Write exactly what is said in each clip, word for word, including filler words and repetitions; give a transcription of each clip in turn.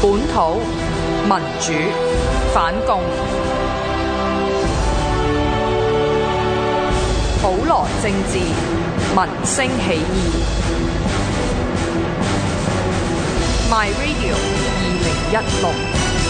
本土民主反共，普羅政治民聲起義。My Radio 二零一六。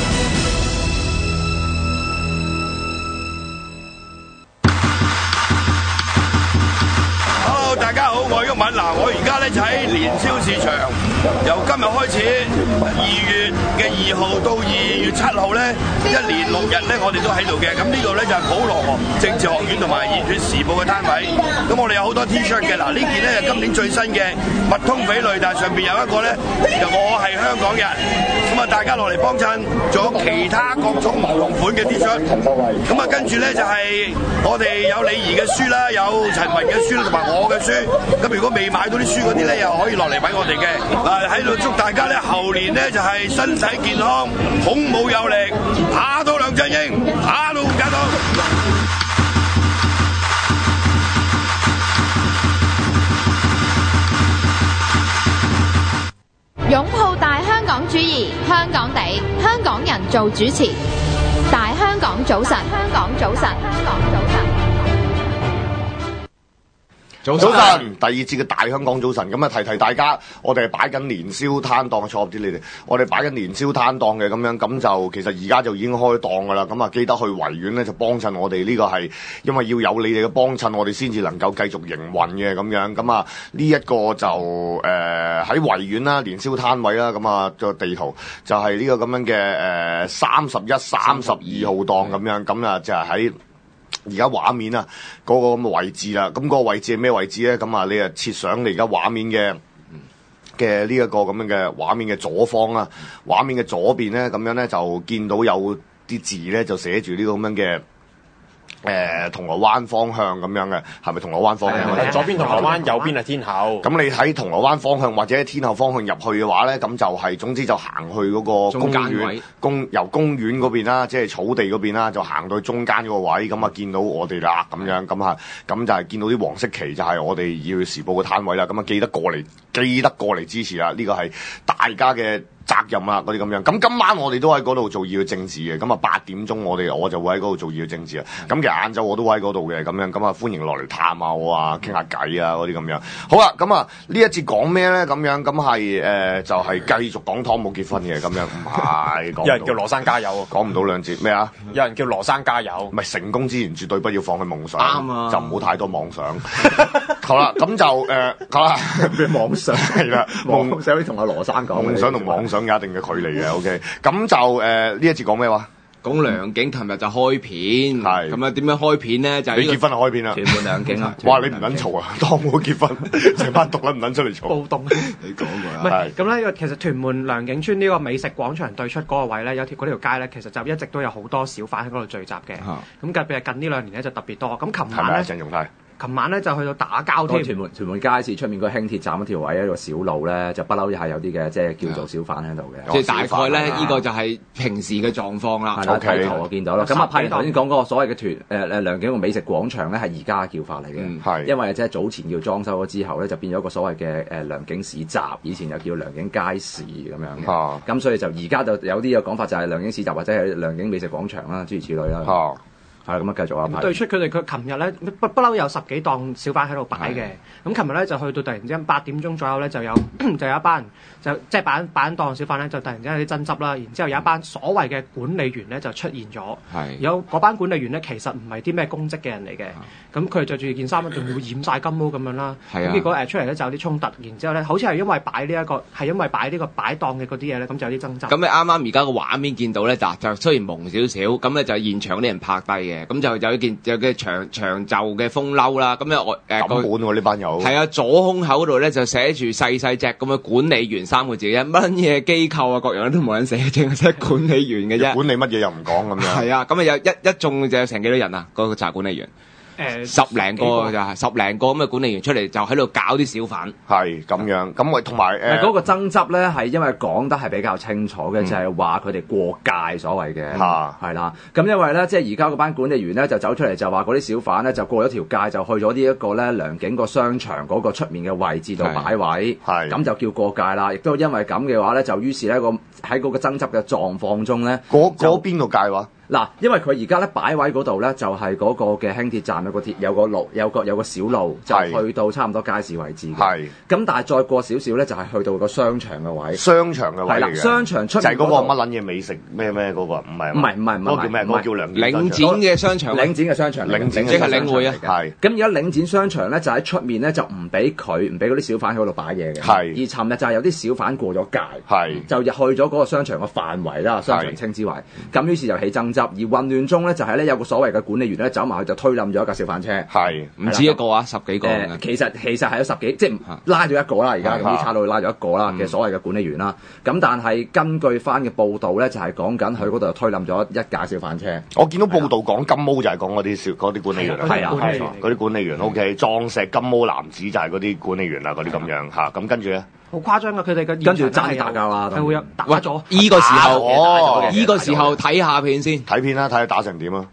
大家好，我係毓民。嗱，我而家咧就喺年宵市場，由今日開始，二月嘅二號到二月七號咧，一連六日咧，我哋都喺度嘅。咁呢度咧就係普羅政治學院同埋熱血時報嘅攤位。咁我哋有好多 T-shirt 嘅。嗱，呢件咧係今年最新嘅密通匪類，但係上邊有一個咧，就我係香港人。咁啊，大家落嚟幫襯，仲有其他各種唔同款嘅 T-shirt。咁啊，跟住咧就係我哋有李怡嘅書啦，有陳雲嘅書啦，同埋我嘅書。咁如果未買到啲書嗰啲咧，又可以落嚟揾我哋嘅。嗱，喺度祝大家咧，後年咧就係身體健康，孔武有力，打到梁振英，打到假到。 擁抱大香港主義，香港地，香港人做主持。大香港早晨，香港早晨，香港早晨。 早晨，早晨第二節嘅大香港早晨，咁啊提提大家，我哋係擺緊年宵攤檔，錯啲你哋，我哋擺緊年宵攤檔嘅咁樣，咁就其實而家就已經開檔噶啦，咁啊記得去維園咧就幫襯我哋，呢個係因為要有你哋嘅幫襯，我哋先至能夠繼續營運嘅咁樣，咁啊呢一個就誒喺維園啦，年宵攤位啦，咁啊個地圖就係呢個咁樣嘅誒三十一、三十二號檔咁樣，咁啊就係喺而家畫面啊，嗰個咁嘅位置啦，咁嗰個位置係咩位置咧？咁啊，你啊設想你而家畫面嘅嘅呢一個咁樣嘅畫面嘅左方啊，畫面嘅左邊咧，咁樣咧就見到有啲字咧，就寫住呢個咁樣嘅。誒、呃、銅鑼灣方向咁樣嘅，係咪銅鑼灣方向？ 係左邊銅鑼灣，右邊係天后。 咁你喺銅鑼灣方向或者天后方向入去嘅話咧，咁就係、是、總之就行去嗰個公園，公由公園嗰邊啦，即係草地嗰邊啦，就行到去中間嗰個位，咁啊見到我哋啦，咁樣咁啊，咁就係見到啲黃色旗，就係我哋熱血時報嘅攤位啦。咁啊記得過嚟，記得過嚟支持啦！呢、這個係大家嘅責任啊，嗰啲咁樣。咁今晚我哋都喺嗰度做熱血政治嘅，咁啊八點鐘我哋我就會喺嗰度做熱血政治啊。咁其實晏晝我都會喺嗰度嘅，咁樣咁啊歡迎落嚟探下我啊，傾下偈啊嗰啲咁樣。好啦，咁啊呢一節講咩咧？咁樣咁係誒就係、是、繼續講湯冇結婚嘅咁樣，唔係講。 有人叫羅生加油， 講唔到兩節咩啊？ 有人叫羅生加油， 唔係成功之前絕對不要放棄夢想， 啱啊， 就唔好太多妄想。好啦，咁就誒，好啦， 妄想係啦，夢想同阿羅生講， 夢想同妄想有一定嘅距離嘅。OK，咁就誒呢一節講咩話？ 講梁景琴日就開片，係咁啊？點樣開片咧？就係、 你結婚就開片啦， 屯門梁景啊！ 哇！你唔撚嘈啊，當我結婚，成班獨撚唔撚出嚟嘈。 暴動， 你講過啦。 係咁咧，其實屯門梁景村呢個美食廣場對出嗰個位咧，有條嗰條街咧，其實就一直都有好多小販喺嗰度聚集嘅。咁特別係近呢兩年咧就特別多。咁琴晚咧， 鄭容泰。 琴晚咧就去到打交添。 屯門屯門街市出面個輕鐵站嗰條位一個小路咧，就不嬲係有啲嘅，即係叫做小販喺度嘅。即係大概咧，呢個就係平時嘅狀況啦。係啦，睇圖我見到啦。咁啊，派頭先講嗰個所謂嘅屯誒誒梁景個美食廣場咧，係而家嘅叫法嚟嘅。係因為即係早前要裝修咗之後咧，就變咗個所謂嘅誒梁景市集，以前又叫梁景街市咁樣嘅。咁所以就而家就有啲嘅講法就係梁景市集或者係梁景美食廣場啦，諸如此類啦。係咁啊，繼續啊！ 對出佢哋佢琴日咧不不嬲有十幾檔小販喺度擺嘅，咁琴日咧就去到突然之間八點鐘左右咧就有就有一班人就即係擺擺檔小販咧就突然之間有啲爭執啦，然之後有一班所謂嘅管理員咧就出現咗，有嗰班管理員咧其實唔係啲咩公職嘅人嚟嘅，咁佢着住件衫仲要染晒金毛咁樣啦，咁結果誒出嚟咧就有啲衝突，然之後咧好似係因為擺呢一個係因為擺呢個擺檔嘅嗰啲嘢咧，咁就有啲爭執。 咁你啱啱而家個畫面見到咧，就就雖然蒙少少，咁咧就現場啲人拍低嘅。咁就有一件有嘅長長袖嘅風褸啦，咁咧我誒咁本喎呢班友係啊，左胸口度咧就寫住細細隻咁嘅管理員三個字嘅，乜嘢機構啊各樣都冇人寫，淨係寫管理員嘅啫。 管理乜嘢又唔講咁樣。 係啊，咁啊有一一眾就有成幾多人啊？嗰個茶管理員。 誒十零個就係十零個咁嘅管理員出嚟，就喺度搞啲小販。 係咁樣，咁我同埋誒嗰個爭執咧，係因為講得係比較清楚嘅，就係話佢哋過界所謂嘅，係啦。咁因為咧，即係而家嗰班管理員咧就走出嚟就話嗰啲小販咧就過咗條界，就去咗呢一個咧良景個商場嗰個出面嘅位置度擺位，係咁就叫過界啦。亦都因為咁嘅話咧，就於是咧個喺嗰個爭執嘅狀況中咧， 嗰嗰邊度界話？ 嗱，因為佢而家咧擺位嗰度咧就係嗰個嘅輕鐵站有個鐵有個路有個有個小路就去到差唔多街市位置嘅。係。咁但係再過少少咧就係去到個商場嘅位。商場嘅位嚟嘅。商場出面就係嗰個乜撚嘢美食咩咩嗰個唔係。唔係唔係唔係。嗰個叫咩？嗰個叫良景。 領展嘅商場。領展嘅商場。領展即係領匯啊。 係。咁而家領展商場咧就喺出面咧就唔俾佢唔俾嗰啲小販喺嗰度擺嘢嘅。係。而尋日就係有啲小販過咗界。係。就入去咗嗰個商場嘅範圍啦，商場稱之為。咁於是就起爭執，而混亂中。咧就係咧有個所謂嘅管理員咧走埋去就推冧咗一架小販車，係唔止一個啊，十幾個、 呃、其實其實係有十幾，即係拉咗一個啦，而家咁啲差佬拉咗一個啦嘅所謂嘅管理員啦。咁、嗯、但係根據翻嘅報道咧，就係講緊佢嗰度推冧咗一架小販車。我見到報道講金毛就係講嗰啲小嗰啲管理員，係啊，係嗰啲管理員。O K，壯石金毛男子就係嗰啲管理員啦，嗰啲咁樣嚇。咁跟住咧。 好誇張㗎！佢哋嘅跟住爭啲打交啦， 係會有打咗。 依個時候，哦，依個時候睇下片先， 睇片啦，睇下打成點啊！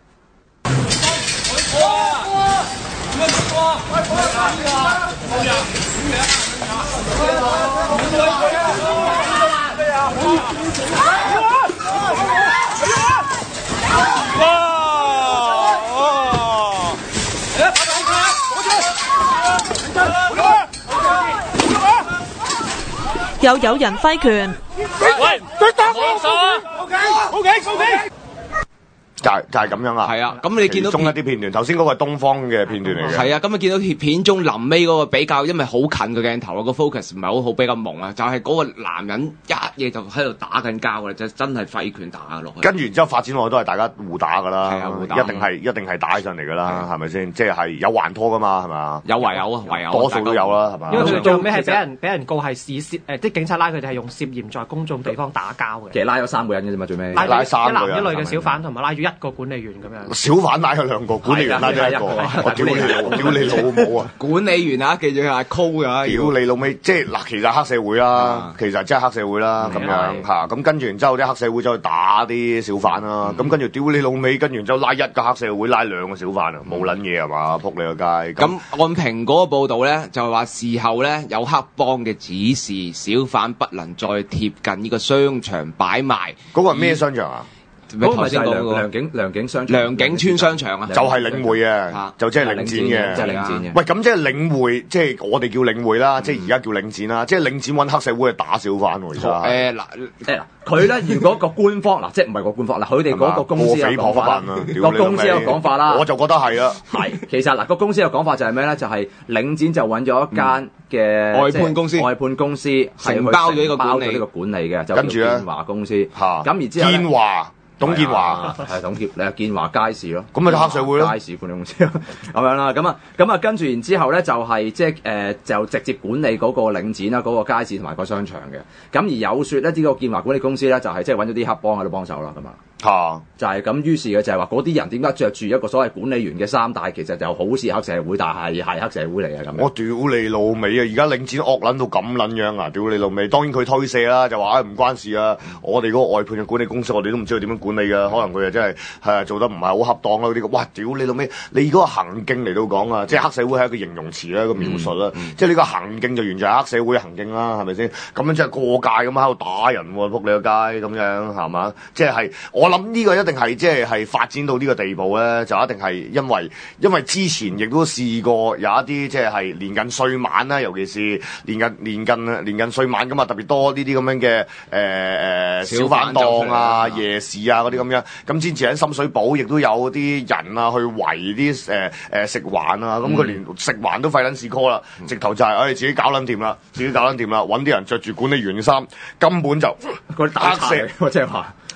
又有人揮拳， 喂，你打我手啊 ！OK OK OK， 就係就係咁樣啊！ 係啊，咁你見到中一啲片段，頭先嗰個係東方嘅片段嚟嘅。 係啊，咁你見到片片中臨尾嗰個比較，因為好近嘅鏡頭啊，個 focus 唔係好好，比較朦啊，就係、是、嗰個男人一嘢就喺度打緊交嘅，就真係揮拳打落去。 跟住然之後發展落去都係大家互打㗎啦， 係啊，互打一定係一定係打起上嚟㗎啦，係咪先？即係係有還拖㗎嘛，係咪？ 有唯有啊，唯有多數都有啦，係嘛？ 因為佢哋最尾係俾人俾人告係涉涉誒，啲警察拉佢哋係用涉嫌在公眾地方打交嘅。 其實拉咗三個人嘅啫嘛，最尾拉拉三個人，一男一女嘅小販同埋拉住一個管理員咁樣。 小販拉佢兩個，管理員拉咗一個，我屌你老屌你老母啊！ 管理員啊，記住係 call 㗎， 屌你老味，即係嗱，其實黑社會啦，其實真係黑社會啦，咁樣嚇，咁跟住然之後啲黑社會走去打啲小販啦，咁跟住屌你老味，跟住然之後拉一個黑社會拉兩個小販啊，冇撚嘢係嘛，撲你個街！ 咁按蘋果嘅報導咧，就係話事後咧有黑幫嘅指示，小販不能再貼近呢個商場擺賣。 嗰個係咩商場啊？ 嗰個就係良良景良景商良景村商場啊， 就係領匯嘅，就即係領展嘅， 即係領展嘅。 喂，咁即係領匯，即係我哋叫領匯啦，即係而家叫領展啦，即係領展揾黑社會去打小販喎，其實。誒嗱誒嗱，佢咧如果個官方嗱，即係唔係個官方嗱，佢哋嗰個公司嘅講法，個公司嘅講法啦， 我就覺得係啦。 係，其實嗱個公司嘅講法就係咩咧？就係領展就揾咗一間嘅外判公司， 外判公司承包咗呢個管理呢個管理嘅，就跟住咧建華公司嚇，咁然之後建華。董建華係董建，你係建華街市咯， 咁咪黑社會咯， 街市管理公司咁樣啦，咁啊，咁啊，跟住然之後咧就係即係誒就直接管理嗰個領展啦，嗰個街市同埋個商場嘅，咁而有説咧呢個建華管理公司咧就係即係揾咗啲黑幫喺度幫手啦，咁啊。嚇！就係咁，於是嘅就係話嗰啲人點解着住一個所謂管理員嘅衫，但係其實就好似黑社會，但係係黑社會嚟嘅咁。我屌你老味啊！而家領展惡撚到咁撚樣啊！屌你老味！當然佢推卸啦，就話誒唔關事啊！我哋嗰個外判嘅管理公司，我哋都唔知佢點樣管理㗎。可能佢啊真係係做得唔係好恰當啦嗰啲。哇！屌你老味！你嗰個行徑嚟到講啊，即係黑社會係一個形容詞啦，一個描述啦。嗯嗯、即係呢個行徑就完全係黑社會嘅行徑啦，係咪先？咁樣即係過界咁喺度打人喎，仆你個街咁樣係嘛？即係係我。我諗呢個一定係即係係發展到呢個地步咧，就一定係因為因為之前亦都試過有一啲即係係年近歲晚啦，尤其是年近年近年近歲晚咁啊，特別多呢啲咁樣嘅誒誒小販檔啊、夜市啊嗰啲咁樣。咁之前喺深水埗亦都有啲人啊去圍啲誒誒食環啊，咁佢連食環都費撚事 call 啦，直頭就係誒自己搞撚掂啦，自己搞撚掂啦，揾啲人着住管理員嘅衫，根本就佢打黑社，即係話。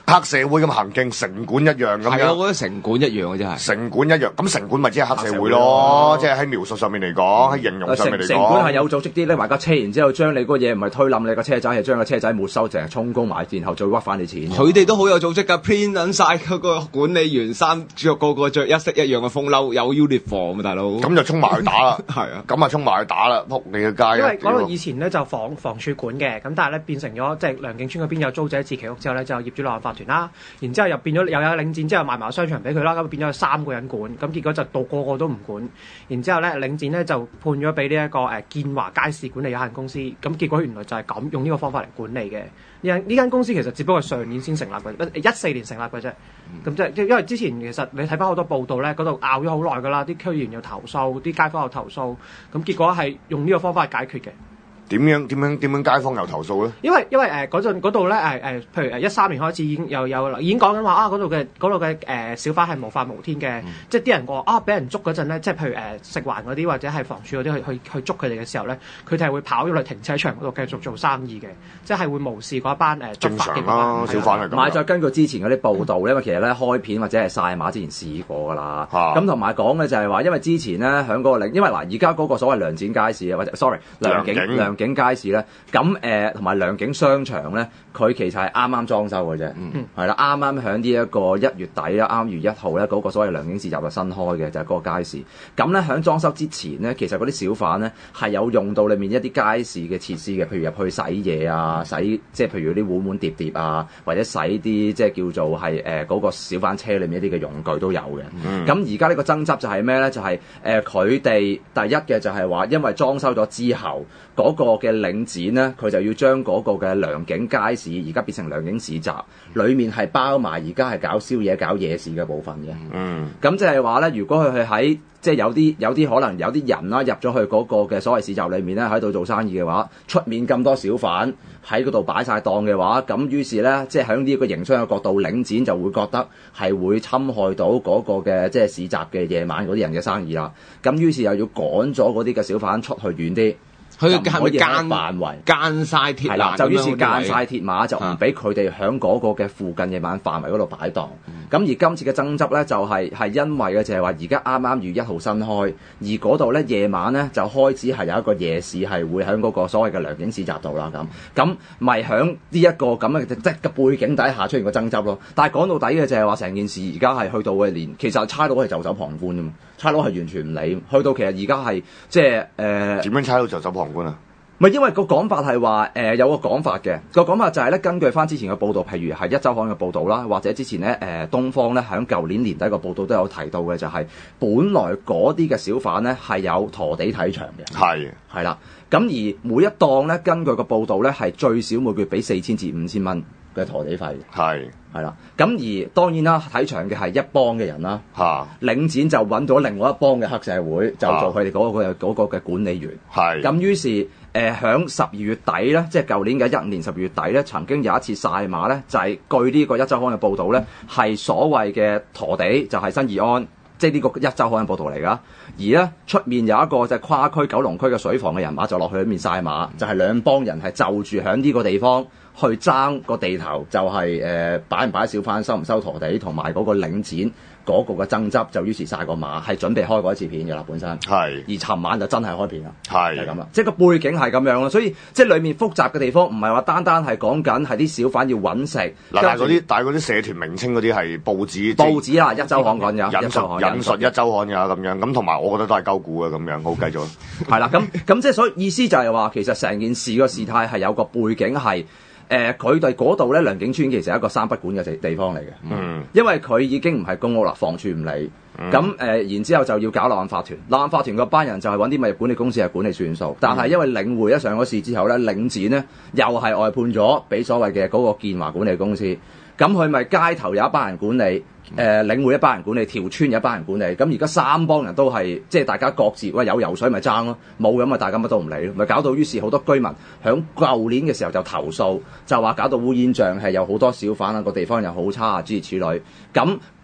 黑社會咁行徑，城管一樣咁樣。 係啊，我覺得城管一樣嘅真係。 城管一樣，咁城管咪即係黑社會咯，即係喺描述上面嚟講，喺形容上面嚟講。 城管係有組織啲拎埋架車，然之後將你嗰嘢唔係推冧你個車仔，係將個車仔沒收，淨係充公埋，然後再屈翻你錢。 佢哋都好有組織㗎 ，print 緊曬嗰個管理員衫，着個個着一式一樣嘅風褸，有 uniform 啊，大佬。 咁就衝埋去打啦， 係啊， 咁啊衝埋去打啦，撲你個街。 因為嗰度以前咧就房房署管嘅，咁但係咧變成咗即係良景村嗰邊有租者置其屋之後咧，就業主立案法團啦，然之後又變咗又有領展之後賣埋商場俾佢啦，咁變咗有三個人管，咁結果就到個個都唔管，然之後咧領展咧就判咗俾呢一個誒建華街市管理有限公司，咁結果原來就係咁用呢個方法嚟管理嘅。呢間呢間公司其實只不過上年先成立嘅，一四年成立嘅啫。咁即係因為之前其實你睇翻好多報道咧，嗰度拗咗好耐㗎啦，啲區議員又投訴，啲街坊又投訴，咁結果係用呢個方法解決嘅。 點樣點樣點樣街坊又投訴咧？ 因為因為誒嗰陣嗰度咧誒誒，譬如誒一三年開始已經有有已經講緊話啊，嗰度嘅嗰度嘅誒小販係無法無天嘅，嗯、即係啲人話啊俾人捉嗰陣咧，即係譬如誒、呃、食環嗰啲或者係房署嗰啲去去去捉佢哋嘅時候咧，佢哋係會跑咗去停車場嗰度繼續做生意嘅，即係會無視嗰一班誒執法嘅啦，小販嚟㗎。 同埋再根據之前嗰啲報道咧，因為其實咧開片或者係晒馬之前試過㗎啦，咁同埋講嘅就係話，因為之前咧喺嗰個領，因為嗱而家嗰個所謂良展街市啊，或者 sorry 良景良景街市咧。咁誒同埋良景商場咧，佢其實係啱啱裝修嘅啫，係啦、嗯，啱啱喺呢一個一月底啦，啱月一號咧，嗰、那個所謂良景市集就新開嘅，就係、是、嗰個街市。咁咧喺裝修之前咧，其實嗰啲小販咧係有用到裡面一啲街市嘅設施嘅，譬如入去洗嘢啊，洗即係譬如啲碗碗碟碟啊，或者洗啲即係叫做係誒嗰個小販車裡面一啲嘅用具都有嘅。咁而家呢個爭執就係咩咧？就係誒佢哋第一嘅就係話，因為裝修咗之後嗰、那個嘅領展咧，佢就要將嗰個嘅良景街市而家變成良景市集，裡面係包埋而家係搞宵夜、搞夜市嘅部分嘅。嗯，咁即係話咧，如果佢係喺即係有啲有啲可能有啲人啦入咗去嗰個嘅所謂市集裏面咧，喺度做生意嘅話，出面咁多小販喺嗰度擺晒檔嘅話，咁於是咧，即係喺呢一個營商嘅角度，領展就會覺得係會侵害到嗰個嘅即係市集嘅夜晚嗰啲人嘅生意啦。咁於是又要趕咗嗰啲嘅小販出去遠啲。佢係咪間範圍間晒鐵馬？係啦，就於是間晒鐵馬，就唔俾佢哋喺嗰個嘅附近夜晚範圍嗰度擺檔。咁、嗯、而今次嘅爭執咧，就係、是、係因為嘅就係話，而家啱啱二月一號新開，而嗰度咧夜晚咧就開始係有一個夜市係會喺嗰個所謂嘅良景市集度啦。咁咁咪喺呢一個咁嘅即係嘅背景底下出現個爭執咯。但係講到底嘅就係話，成件事而家係去到嘅連，其實差佬係袖手旁觀啊嘛，差佬係完全唔理。去到其實而家係即係誒點樣差佬袖手旁觀啊？唔係因為個講法係話誒有個講法嘅，個講法就係咧根據翻之前嘅報道，譬如係一週刊嘅報道啦，或者之前咧誒、呃、東方咧喺舊年年底個報道都有提到嘅，就係、是、本來嗰啲嘅小販咧係有陀地睇場嘅，係係啦。咁而每一檔咧根據個報道咧係最少每個月俾四千至五千蚊嘅陀地費，係係啦。咁而當然啦，睇場嘅係一幫嘅人啦，嚇、啊、領展就揾到另外一幫嘅黑社會，就做佢哋嗰個嘅嗰個嘅管理員，係咁於是。誒響十二月底咧，即係舊年嘅一五年十二月底咧，曾經有一次晒馬咧，就係、是、據呢個一週刊嘅報導咧，係所謂嘅陀地就係新義安，即係呢個一週刊嘅報導嚟㗎。而咧出面有一個就係跨區九龍區嘅水房嘅人馬就落去裏面晒馬，就係、是、兩幫人係就住響呢個地方去爭個地頭，就係、是、誒、呃、擺唔擺小販收唔收陀地，同埋嗰個領展。嗰個嘅爭執就於是晒個馬，係準備開過一次片嘅啦，本身係。而尋晚就真係開片啦，係就咁啦。即係個背景係咁樣咯，所以即係裡面複雜嘅地方唔係話單單係講緊係啲小販要揾食。嗱，但係嗰啲但係嗰啲社團名稱嗰啲係報紙。報紙啊，一週刊講嘅，引述引述一週刊㗎咁樣，咁同埋我覺得都係鳩估嘅咁樣，好繼續。係啦，咁咁即係所以意思就係話，其實成件事個事態係有個背景係。誒佢哋嗰度咧，良景村其實係一個三不管嘅地地方嚟嘅，嗯，因為佢已經唔係公屋啦，房署唔理，咁誒、嗯呃，然之後就要搞立案法團，立案法團嗰班人就係揾啲物業管理公司係管理算數，但係因為領匯一上咗市之後咧，領展咧又係外判咗俾所謂嘅嗰個建華管理公司，咁佢咪街頭有一班人管理。誒、呃、領匯一班人管理，條村有一班人管理，咁而家三幫人都係即係大家各自喂有油水咪爭咯，冇咁啊大家乜都唔理咯，咪搞到於是好多居民響舊年嘅時候就投訴，就話搞到烏煙瘴氣，有好多小販啊個地方又好差啊諸如此類，咁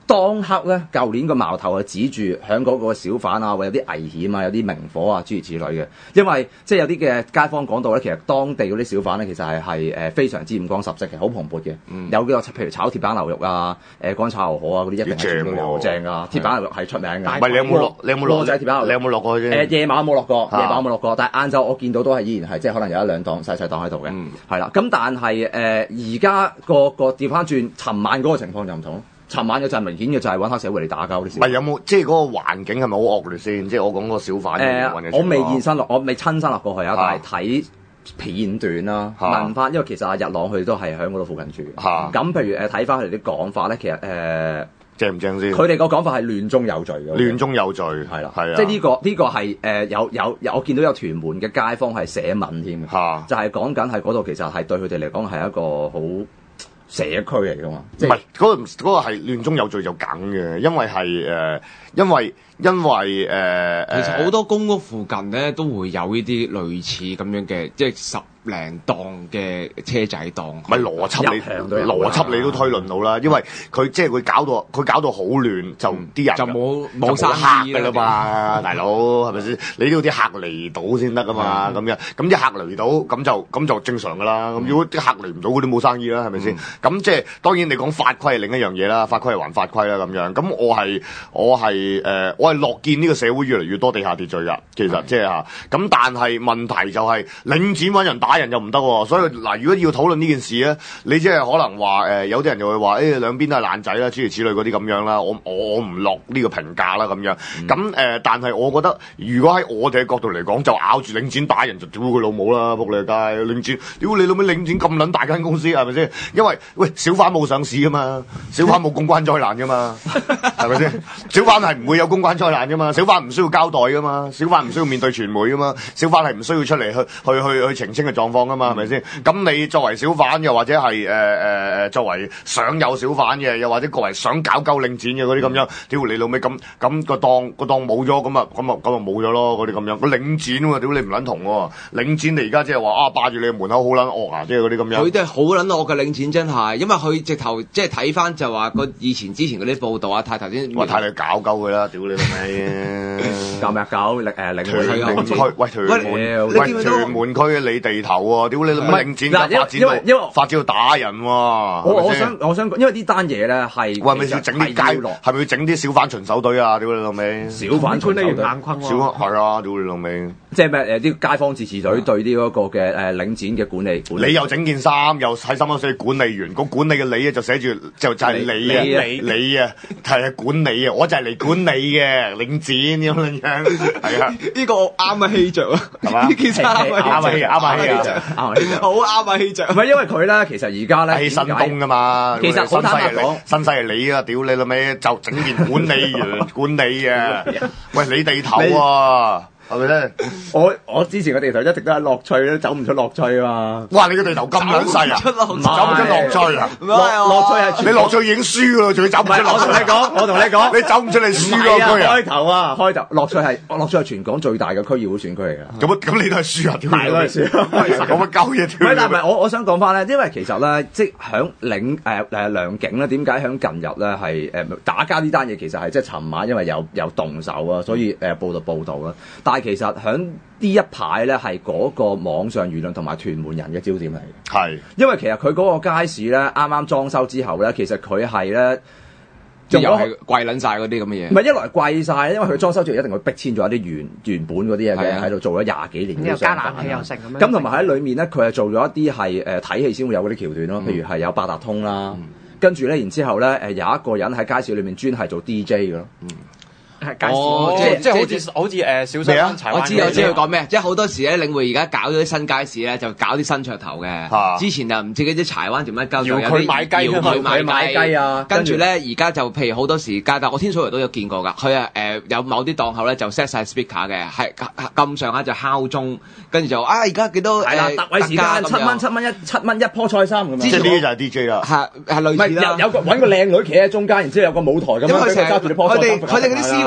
當刻咧，舊年個矛頭係指住響嗰個小販啊，會有啲危險啊，有啲明火啊，諸如此類嘅。因為即係有啲嘅街坊講到咧，其實當地嗰啲小販咧，其實係係誒非常之五光十色嘅，好蓬勃嘅。嗯、有幾個譬如炒鐵板牛肉啊、誒乾炒牛河啊嗰啲，一定係全部都正㗎。鐵板牛肉係出名㗎。唔係你有冇落？你有冇落？仔鐵板牛肉，你有冇落過去啫？誒夜晚冇落過，夜晚冇落過，但係晏晝我見到都係依然係即係可能有一兩檔細細檔喺度嘅。係啦、嗯，咁但係誒而家個個調翻轉，尋晚嗰個情況就唔同。尋晚嘅就係明顯嘅，就係揾黑社會嚟打交啲事。唔係有冇即係嗰個環境係咪好惡劣先？即係我講個小販嘅、呃、我未現身落，我未親身落過去啊，但係睇片段啦，啊、問翻，因為其實阿日朗佢都係喺嗰度附近住。咁、啊、譬如誒睇翻佢哋啲講法咧，其實誒、呃、 正唔正先？ 佢哋個講法係亂中有序嘅。亂中有序係啦，係啊， 即係呢個呢、呢個係誒、呃、有有有，我見到有屯門嘅街坊係寫文添嘅，啊、就係講緊係嗰度其實係對佢哋嚟講係一個好社區嚟噶嘛，唔係嗰個嗰個係亂中有序就梗嘅，因為係誒、呃，因為因為誒，呃、 其實好多公屋附近咧都會有呢啲類似咁樣嘅，即係十零檔嘅車仔檔。 唔係邏輯你邏輯你都推論到啦，因為佢即係佢搞到佢搞到好亂，就啲人就冇冇生意㗎啦嘛，大佬係咪先？你都要啲客嚟到先得㗎嘛，咁樣咁啲客嚟到咁就咁就正常㗎啦。咁如果啲客嚟唔到，嗰啲冇生意啦，係咪先？咁即係當然你講法規係另一樣嘢啦，法規係還法規啦咁樣。咁我係我係誒我係樂見呢個社會越嚟越多地下秩序㗎，其實即係嚇。咁但係問題就係領展揾人打人又唔得喎。所以嗱，如果要討論呢件事咧，你即係可能話誒有啲人就會話誒兩邊都係爛仔啦，諸如此類嗰啲咁樣啦。我我我唔落呢個評價啦咁樣。咁誒，但係我覺得如果喺我哋嘅角度嚟講，就咬住領展打人就屌佢老母啦，仆你街領展，屌你老味領展咁撚大間公司係咪先？因為喂，小販冇上市㗎嘛，小販冇公關災難㗎嘛，係咪先？小販係唔會有公關災難㗎嘛，小販唔需要交代㗎嘛，小販唔需要面對傳媒㗎嘛，小販係唔需要出嚟去去去去澄清嘅狀況㗎嘛，係咪先？咁你作為小販又或者係誒誒誒作為想有小販嘅，又或者作為想搞鳩領展嘅嗰啲咁樣，屌你老味咁咁個檔個檔冇咗，咁啊咁啊咁啊冇咗咯，嗰啲咁樣個領展喎，屌你唔撚同喎，領展你而家即係話啊霸住你門口好撚惡啊，即係嗰啲咁樣。佢都係好撚惡嘅領展真係，因為佢直頭即係睇翻就話個以前之前嗰啲報道啊，太頭先。我太你搞鳩佢啦，屌你老味！搞咩搞？誒領領區喂屯門喂屯門區嘅你地頭喎，屌你老味領展發展到因為發展到打人喎。我我想我想因為呢單嘢咧係喂咪要整啲街係咪要整啲小販巡守隊啊？屌你老味！小販巡守隊硬坤喎。小係啊，屌你老味！即係咩誒啲街坊自治隊對呢嗰個嘅誒領展嘅管理管理。你又整件衫又喺心口寫管理員，個管理嘅你啊就寫住就就係你啊你你啊係管理啊，我就係嚟管理嘅領展咁樣樣係啊，呢個啱啊氣象啊，係嘛？呢件衫啱啊氣啱啊氣象，啱啊氣象，好啱啊氣象。唔係因為佢咧，其實而家咧喺新東㗎嘛，其實好坦白講，新西係你啊，屌你老味就整件管理員管理啊，喂你地頭啊！係咪咧？我我之前個地頭一直都係樂趣咧，走唔出樂趣啊嘛！哇！你個地頭咁撚細啊，走唔出樂趣啊！樂趣係你樂趣已經輸㗎啦，仲要走唔出樂趣。我同你講，我同你講，你走唔出嚟輸咯區啊！開頭啊，開頭樂趣係樂趣係全港最大嘅區議會選區嚟㗎。咁咁你都係輸啊？點解都係輸？講乜鳩嘢？唔係，但係我我想講翻咧，因為其實咧，即係響領誒誒良景咧，點解響近日咧係誒打交呢單嘢？其實係即係尋晚因為有有動手啊，所以誒報道報導啦。但係其實喺呢一排咧，係嗰個網上輿論同埋屯門人嘅焦點嚟嘅。係是，因為其實佢嗰個街市咧，啱啱裝修之後咧，其實佢係咧，就又係貴撚晒嗰啲咁嘅嘢。唔係一來貴晒，因為佢裝修之後一定會逼遷咗一啲原原本嗰啲嘢嘅喺度做咗廿幾年。又加冷氣又成咁樣。咁同埋喺裡面咧，佢係做咗一啲係誒睇戲先會有嗰啲橋段咯，譬如係有八達通啦，嗯、跟住咧，然之後咧誒有一個人喺街市裏面專係做 D J 嘅咯。嗯哦，即係即係好似好似誒小西灣柴灣，我知我知佢講咩，即係好多時咧，領匯而家搞咗啲新街市咧，就搞啲新噱頭嘅。之前就唔知嗰啲柴灣點樣交，有啲買雞，要佢買雞啊。跟住咧，而家就譬如好多時間，但我天水圍都有見過㗎。佢啊誒有某啲檔口咧就 set 晒 speaker 嘅，係咁上下就敲鐘，跟住就啊而家幾多誒特惠時間七蚊七蚊一七蚊一棵菜衫咁樣。即係呢啲就係 D J 啦，係係類似啦。有個揾個靚女企喺中間，然之後有個舞台咁樣，佢哋佢哋嗰啲思維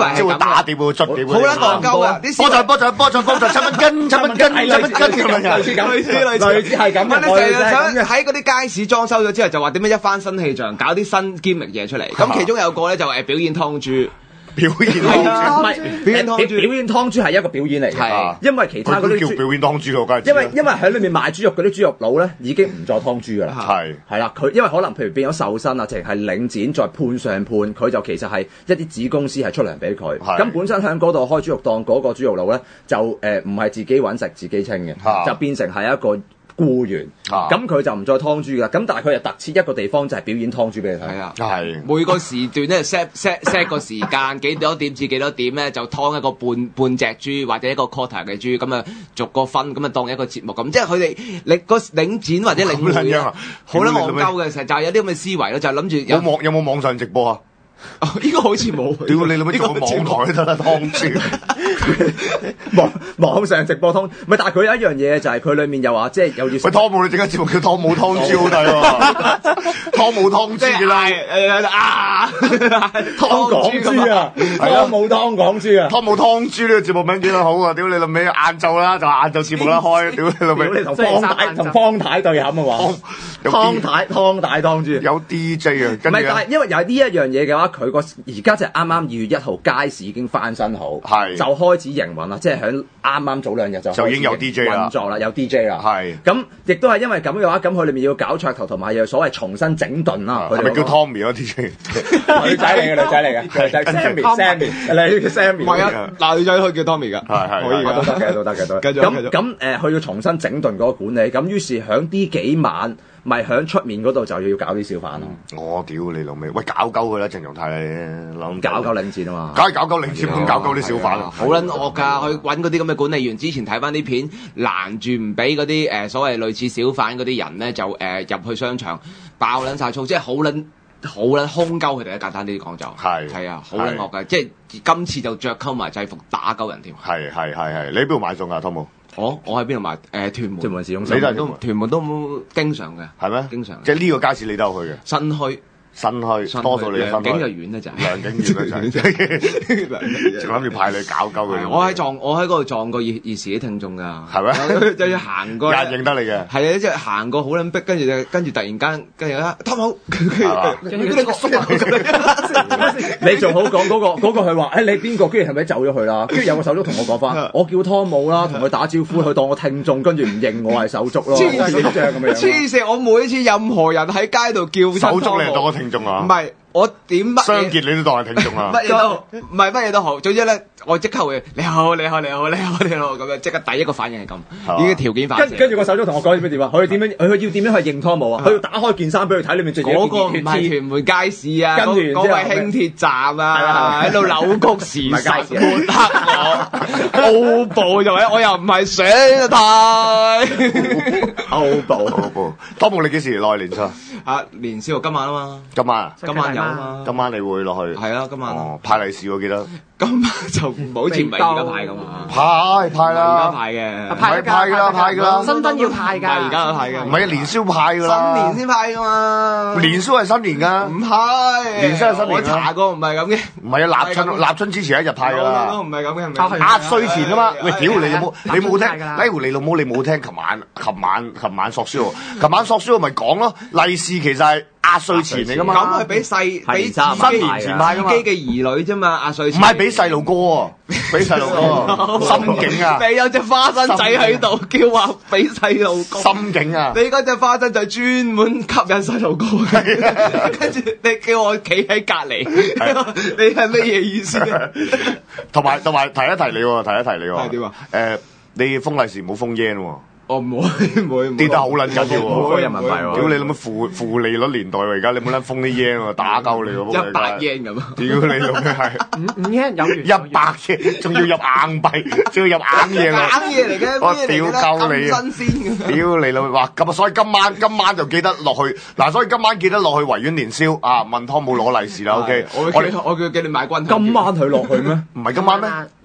為即係會打碟會捽碟好撚戇鳩啊！啲波就波就波就波就七蚊斤七蚊斤七蚊斤咁樣類似咁，類似類似係咁。 你成日想喺嗰啲街市裝修咗之後，就話點樣一番新氣象，搞啲新 gimmick 嘢出嚟。咁其中有個咧就係表演湯豬。 表演湯豬， 唔係表演湯豬，表演湯豬係一個表演嚟嘅，因為其他嗰啲叫表演湯豬咯，梗係。 因為因為喺裏面賣豬肉嗰啲豬肉佬咧，已經唔再湯豬噶啦， 係係啦，佢因為可能譬如變咗瘦身啊，淨係領展再判上判，佢就其實係一啲子公司係出糧俾佢，咁本身喺嗰度開豬肉檔嗰個豬肉佬咧，就誒唔係自己揾食自己清嘅，就變成係一個僱員，咁佢就唔再湯豬噶，咁但係佢又特設一個地方就係表演湯豬俾你睇。 係啊， 係每個時段咧 set set set 個時間幾多點至幾多點咧，就湯一個半半隻豬或者一個 quarter 嘅豬，咁啊逐個分咁啊當一個節目咁，即係佢哋領個領展或者領匯啊，好撚戇鳩嘅，成日就係有啲咁嘅思維咯，就係諗住有網有冇網上直播啊？ 哦，呢個好似冇。 屌你老味做個網台都得湯豬， 網網上直播湯，唔係，但係佢有一樣嘢就係佢裡面又話即係有啲。 喂，湯姆你整間節目叫湯姆湯豬好睇喎，湯姆湯豬啦， 誒啊， 湯港豬啊，湯姆湯港豬啊， 湯姆湯豬呢個節目名幾得好啊！屌你老味，晏晝啦就晏晝節目啦開，屌你老味， 你同方太同方太對冚啊話，湯太湯大湯豬有 D J 啊，唔係， 但係因為有呢一樣嘢嘅話。佢個而家就係啱啱二月一號街市已經翻新好，係就開始營運啦，即係響啱啱早兩日就就已經有 D J 啦， 運作啦，有 D J 啦， 係咁亦都係因為咁嘅話，咁佢裏面要搞噱頭同埋又所謂重新整頓啦。 係咪叫 Tommy 啊 D J？ 女仔嚟嘅，女仔嚟嘅，女仔 Sammy，Sammy，你叫 Sammy。 唔係啊，嗱女仔可以叫 Tommy 㗎， 係係可以都得嘅，都得嘅，都得。咁咁誒，佢要重新整頓嗰個管理，咁於是響呢幾晚。咪喺出面嗰度就要搞啲小販咯。 我屌你老味，喂搞鳩佢啦，鄭容泰你諗搞鳩領展啊嘛， 梗係搞鳩領展，咁搞鳩啲小販， 好撚惡㗎！去揾嗰啲咁嘅管理員，之前睇翻啲片，攔住唔俾嗰啲誒所謂類似小販嗰啲人咧，就誒入、呃、去商場爆撚晒粗，即係好撚好撚兇鳩佢哋，簡單啲講就係係啊，好撚惡㗎！即係今次就着溝埋制服打鳩人添。 係係係係，你喺邊度買餸㗎，湯姆？ 我我喺邊度買？誒屯門， 屯門市中心， 你都都屯門都冇經常嘅， 係咩？ 經常， 即係呢個街市你都有去嘅。 新墟， 新墟，多數你良景就遠咧就係。 良景遠咧就係。仲諗住派你搞鳩佢。 我喺撞，我喺嗰度撞過熱熱時啲聽眾㗎。 係咩？ 就要行過。 人認得你嘅。 係啊，即係行過好撚逼，跟住就跟住突然間跟住咧，湯姆，跟住你個叔啊！ 你仲好講嗰個嗰個佢話，誒你邊個？跟住係咪走咗去啦？跟住有個手足同我講翻，我叫湯姆啦，同佢打招呼，佢當我聽眾，跟住唔認我係手足咯。 黐線！我每次任何人喺街度叫手足，你係當我聽眾啊？ 唔係。我點乜雙傑你都當係聽眾啊？ 乜嘢都好，唔係乜嘢都好。總之咧，我即刻會你好你好你好你好你好咁樣，即刻第一個反應係咁，已經條件反射。 跟跟住個手足同我講點樣點啊？佢點樣？佢要點樣去認湯姆啊？佢要打開件衫俾佢睇，裏面著住嗰個唔係屯門街市啊，嗰嗰位輕鐵站啊，喺度扭曲時勢，抹黑我，奧步就係，我又唔係水太奧步奧步。 湯姆你幾時落去年宵？ 啊年宵今晚啊嘛， 今晚啊， 今晚有。 今晚你會落去？ 係啊，今晚哦派利是我記得。 今晚就唔好似唔係而家派㗎嘛。 派派啦， 而家派嘅， 派派㗎啦，派㗎啦。 新燈要派㗎， 而家都派嘅。 唔係年宵派㗎啦。 新年先派㗎嘛。 年宵係新年㗎。唔係。 年宵係新年。 我查過唔係咁嘅。 唔係啊，立春立春之前一日派㗎啦。 都唔係咁嘅，係咪？ 壓歲錢啊嘛。喂，屌你有冇？你冇聽？哎你老母你冇聽？琴晚琴晚琴晚索書，琴晚索書咪講咯，利是其實係。壓歲錢嚟噶嘛？ 咁係俾細俾新年前派噶嘛？ 自己嘅兒女啫嘛，壓歲錢。 唔係俾細路哥喎，俾細路哥。心境啊！ 你有隻花生仔喺度，叫話俾細路哥。 心境啊！ 你嗰隻花生仔專門吸引細路哥嘅，跟住你叫我企喺隔離，你係乜嘢意思啊？ 同埋同埋提一提你喎，提一提你喎。 係點啊？ 誒，你封利是唔好封 yen 喎。 我唔會唔會跌得好撚緊要喎， 人民幣喎！ 屌你諗乜負負利率年代喎，而家你冇撚封啲 yen 喎，打鳩你喎！ 一百 yen 咁啊！ 屌你老味係五五 yen 有餘， 一百 yen 仲要入硬幣，仲要入硬嘢喎！ 硬嘢嚟嘅， 我屌鳩你啊！ 新鮮嘅， 屌你老味！哇！咁啊，所以今晚今晚就記得落去嗱，所以今晚記得落去維園年宵啊！問湯姆攞利是啦，OK？ 我叫我叫叫你買軍。 今晚佢落去咩？ 唔係今晚咩？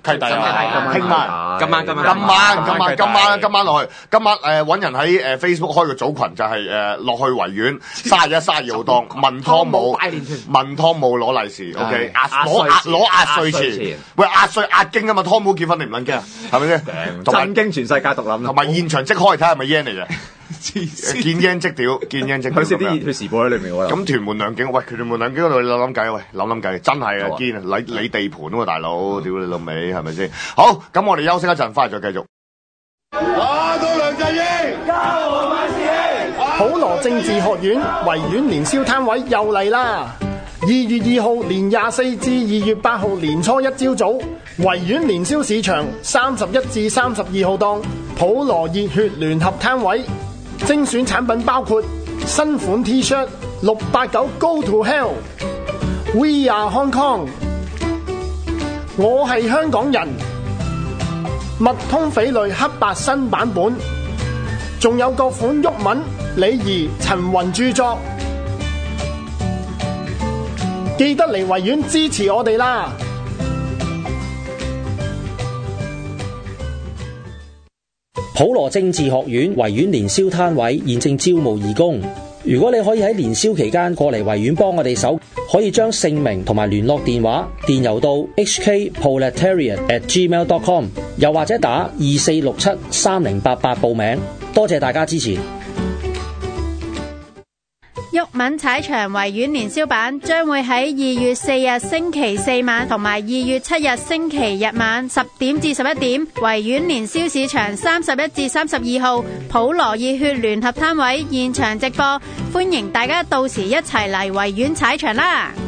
契弟啊， 聽晚， 今晚今晚今晚今晚今晚今晚落去，今晚誒揾人喺誒 Facebook 開個組群，就係誒落去維園三十一、三十二號檔問湯姆拜年團，問湯姆攞利是 ，OK， 壓攞壓攞壓歲錢，喂壓歲壓驚啊嘛，湯姆結婚你唔撚驚啊？係咪先？ 震驚全世界獨諗， 同埋現場即開睇係咪 yen 嚟嘅？見 yen 即屌，見 yen 即屌。 佢寫啲熱血時報喺裏面喎。 咁屯門良景，喂，屯門良景嗰度你諗諗計，喂，諗諗計，真係啊堅啊，你你地盤喎大佬，屌你老味係咪先？好，咁我哋休息一陣，翻嚟再繼續。 打到梁振英，交和萬事興。 普羅政治學院維園年宵攤位又嚟啦！二月二號年廿四至二月八號年初一朝早，維園年宵市場三十一至三十二號檔普羅熱血聯合攤位，精選產品包括新款 T-shirt 六八九 Go to Hell，We are Hong Kong， 我係香港人，麥通匪類黑白新版本，仲有各款毓民、李怡、陳雲著作。記得嚟維園支持我哋啦！ 普羅政治學院維園年宵攤位現正招募義工，如果你可以喺年宵期間過嚟維園幫我哋手，可以將姓名同埋聯絡電話電郵到 h k proletariat at gmail dot com， 又或者打二四六七三零八八報名。多謝大家支持。 毓民踩場維園年宵版將會喺二月四日星期四晚同埋二月七日星期日晚十點至十一點，維園年宵市場三十一至三十二號普羅熱血聯合攤位現場直播，歡迎大家到時一齊嚟維園踩場啦！